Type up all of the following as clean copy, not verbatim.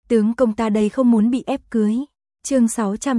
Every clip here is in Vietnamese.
Tướng công ta đây không muốn bị ép cưới. Chương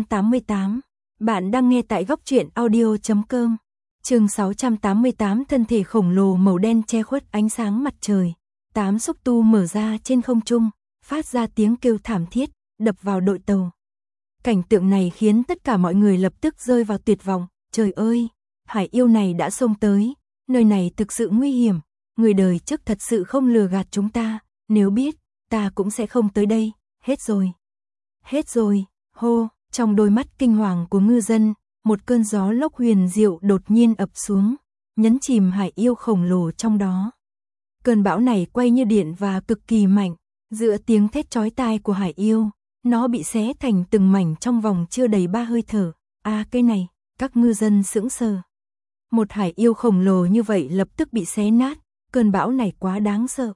688. Bạn đang nghe tại góc truyện audio.com. Chương 688. Thân thể khổng lồ màu đen che khuất ánh sáng mặt trời. 8 xúc tu mở ra trên không trung, phát ra tiếng kêu thảm thiết, đập vào đội tàu. Cảnh tượng này khiến tất cả mọi người lập tức rơi vào tuyệt vọng. Trời ơi, hải yêu này đã xông tới, nơi này thực sự nguy hiểm, người đời trước thật sự không lừa gạt chúng ta, nếu biết, ta cũng sẽ không tới đây, hết rồi. Hết rồi, hô, trong đôi mắt kinh hoàng của ngư dân, một cơn gió lốc huyền diệu đột nhiên ập xuống, nhấn chìm hải yêu khổng lồ trong đó. Cơn bão này quay như điện và cực kỳ mạnh, giữa tiếng thét chói tai của hải yêu, nó bị xé thành từng mảnh trong vòng chưa đầy 3 hơi thở. Cái này, các ngư dân sững sờ. Một hải yêu khổng lồ như vậy lập tức bị xé nát, cơn bão này quá đáng sợ.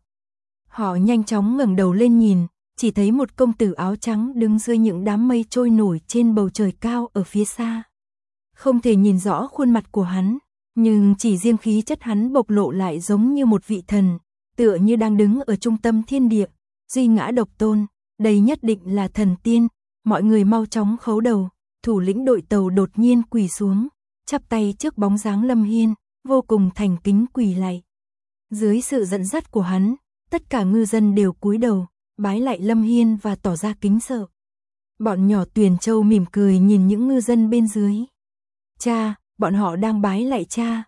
Họ nhanh chóng ngẩng đầu lên nhìn, chỉ thấy một công tử áo trắng đứng dưới những đám mây trôi nổi trên bầu trời cao ở phía xa. Không thể nhìn rõ khuôn mặt của hắn, nhưng chỉ riêng khí chất hắn bộc lộ lại giống như một vị thần, tựa như đang đứng ở trung tâm thiên địa, duy ngã độc tôn, đây nhất định là thần tiên. Mọi người mau chóng khấu đầu, thủ lĩnh đội tàu đột nhiên quỳ xuống, chắp tay trước bóng dáng Lâm Hiên, vô cùng thành kính quỳ lạy. Dưới sự dẫn dắt của hắn, tất cả ngư dân đều cúi đầu, bái lạy Lâm Hiên và tỏ ra kính sợ. Bọn nhỏ Tuyền Châu mỉm cười nhìn những ngư dân bên dưới. Cha, bọn họ đang bái lạy cha.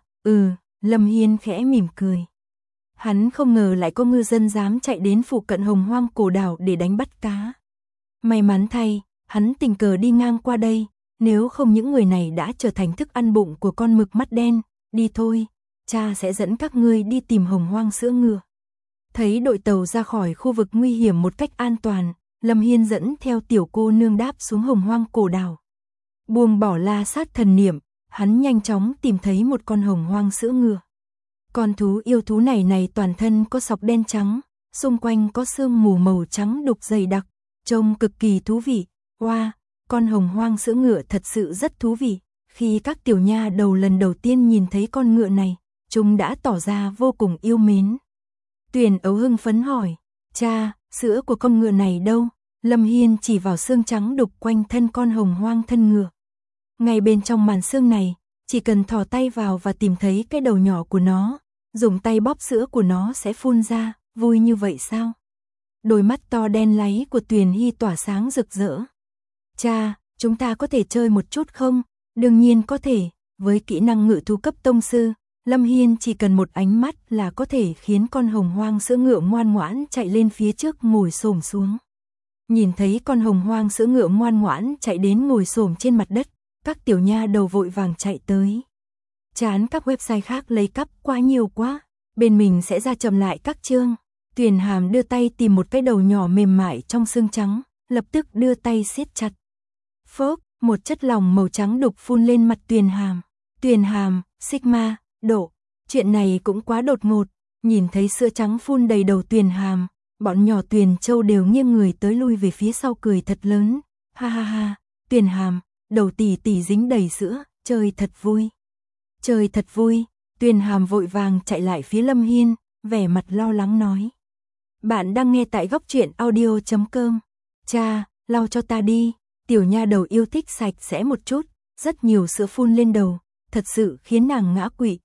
Lâm Hiên khẽ mỉm cười. Hắn không ngờ lại có ngư dân dám chạy đến phụ cận Hồng Hoang Cổ Đảo để đánh bắt cá. May mắn thay, hắn tình cờ đi ngang qua đây, nếu không những người này đã trở thành thức ăn bụng của con mực mắt đen. Đi thôi, cha sẽ dẫn các ngươi đi tìm Hồng Hoang sữa ngựa. Thấy đội tàu ra khỏi khu vực nguy hiểm một cách an toàn, Lâm Hiên dẫn theo tiểu cô nương đáp xuống Hồng Hoang Cổ Đảo. Buông bỏ la sát thần niệm, hắn nhanh chóng tìm thấy một con hồng hoang sữa ngựa. Con thú yêu thú này toàn thân có sọc đen trắng, xung quanh có sương mù màu trắng đục dày đặc, trông cực kỳ thú vị. Wow, con hồng hoang sữa ngựa thật sự rất thú vị. Khi các tiểu nha đầu lần đầu tiên nhìn thấy con ngựa này, chúng đã tỏ ra vô cùng yêu mến. Tuyền Ấu hưng phấn hỏi, cha, sữa của con ngựa này đâu? Lâm Hiên chỉ vào xương trắng đục quanh thân con hồng hoang thân ngựa. Ngay bên trong màn xương này, chỉ cần thò tay vào và tìm thấy cái đầu nhỏ của nó, dùng tay bóp sữa của nó sẽ phun ra, vui như vậy sao? Đôi mắt to đen láy của Tuyền Hy tỏa sáng rực rỡ. Cha, chúng ta có thể chơi một chút không? Đương nhiên có thể, với kỹ năng ngự thú cấp tông sư, Lâm Hiên chỉ cần một ánh mắt là có thể khiến con hồng hoang sữa ngựa ngoan ngoãn chạy lên phía trước ngồi xổm xuống. Nhìn thấy con hồng hoang sữa ngựa ngoan ngoãn chạy đến ngồi xổm trên mặt đất, các tiểu nha đầu vội vàng chạy tới. Chán các website khác lấy cắp quá nhiều quá, bên mình sẽ ra chậm lại các chương. Tuyền Hàm đưa tay tìm một cái đầu nhỏ mềm mại trong xương trắng, lập tức đưa tay siết chặt. Phốc, một chất lỏng màu trắng đục phun lên mặt Tuyền Hàm. Tuyền Hàm, Sigma, độ. Chuyện này cũng quá đột ngột, nhìn thấy sữa trắng phun đầy đầu Tuyền Hàm, bọn nhỏ Tuyền Châu đều nghiêng người tới lui về phía sau cười thật lớn. Ha ha ha, Tuyền Hàm, đầu tỷ tỷ dính đầy sữa, chơi thật vui. Chơi thật vui. Tuyền Hàm vội vàng chạy lại phía Lâm Hiên, vẻ mặt lo lắng nói. Bạn đang nghe tại góc truyện audio.com. Cha, lau cho ta đi. Tiểu nha đầu yêu thích sạch sẽ một chút, rất nhiều sữa phun lên đầu, thật sự khiến nàng ngã quỵ.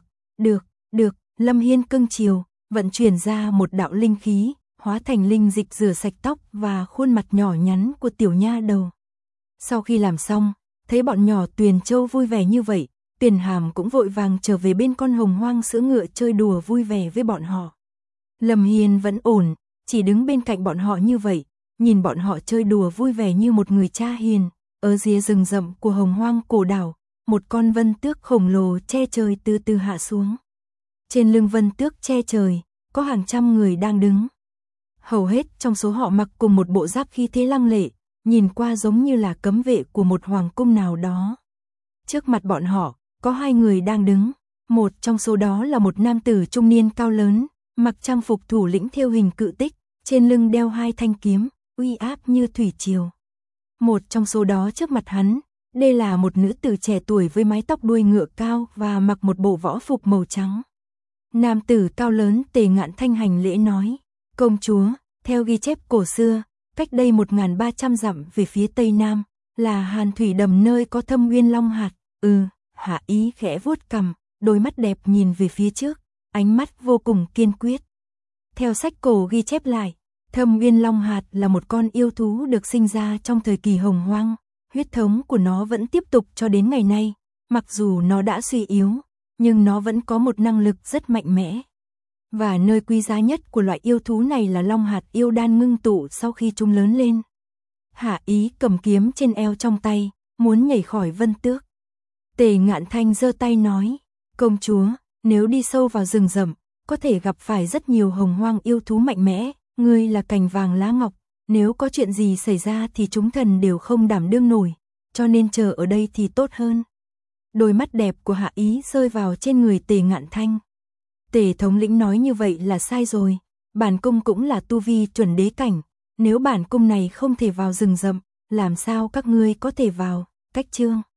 Được. Lâm Hiên cưng chiều, vận chuyển ra một đạo linh khí, hóa thành linh dịch rửa sạch tóc và khuôn mặt nhỏ nhắn của tiểu nha đầu. Sau khi làm xong, thấy bọn nhỏ Tuyền Châu vui vẻ như vậy, Tuyền Hàm cũng vội vàng trở về bên con hồng hoang sữa ngựa chơi đùa vui vẻ với bọn họ. Lâm Hiên vẫn ổn, chỉ đứng bên cạnh bọn họ như vậy, nhìn bọn họ chơi đùa vui vẻ như một người cha hiền. Ở rìa rừng rậm của Hồng Hoang Cổ Đảo, một con vân tước khổng lồ che trời từ từ hạ xuống. Trên lưng vân tước che trời, có hàng trăm người đang đứng. Hầu hết trong số họ mặc cùng một bộ giáp khí thế lăng lệ, nhìn qua giống như là cấm vệ của một hoàng cung nào đó. Trước mặt bọn họ, có 2 người đang đứng. Một trong số đó là một nam tử trung niên cao lớn, mặc trang phục thủ lĩnh thêu hình cự tích, trên lưng đeo 2 thanh kiếm, uy áp như thủy triều. Một trong số đó trước mặt hắn, đây là một nữ tử trẻ tuổi với mái tóc đuôi ngựa cao và mặc một bộ võ phục màu trắng. Nam tử cao lớn Tề Ngạn Thanh hành lễ nói, công chúa, theo ghi chép cổ xưa, cách đây 1.300 dặm về phía tây nam, là Hàn Thủy Đầm nơi có Thâm Uyên Long hạt. Hạ Ý khẽ vuốt cằm, đôi mắt đẹp nhìn về phía trước, ánh mắt vô cùng kiên quyết. Theo sách cổ ghi chép lại, Thâm Uyên Long hạt là một con yêu thú được sinh ra trong thời kỳ Hồng Hoang, huyết thống của nó vẫn tiếp tục cho đến ngày nay, mặc dù nó đã suy yếu, nhưng nó vẫn có một năng lực rất mạnh mẽ. Và nơi quý giá nhất của loại yêu thú này là long hạt yêu đan ngưng tụ sau khi chúng lớn lên. Hạ Ý cầm kiếm trên eo trong tay, muốn nhảy khỏi vân tước. Tề Ngạn Thanh giơ tay nói, công chúa, nếu đi sâu vào rừng rậm, có thể gặp phải rất nhiều hồng hoang yêu thú mạnh mẽ, ngươi là cành vàng lá ngọc, nếu có chuyện gì xảy ra thì chúng thần đều không đảm đương nổi, cho nên chờ ở đây thì tốt hơn. Đôi mắt đẹp của Hạ Ý rơi vào trên người Tề Ngạn Thanh. Tề thống lĩnh nói như vậy là sai rồi, bản cung cũng là tu vi chuẩn đế cảnh, nếu bản cung này không thể vào rừng rậm, làm sao các ngươi có thể vào? Cách chương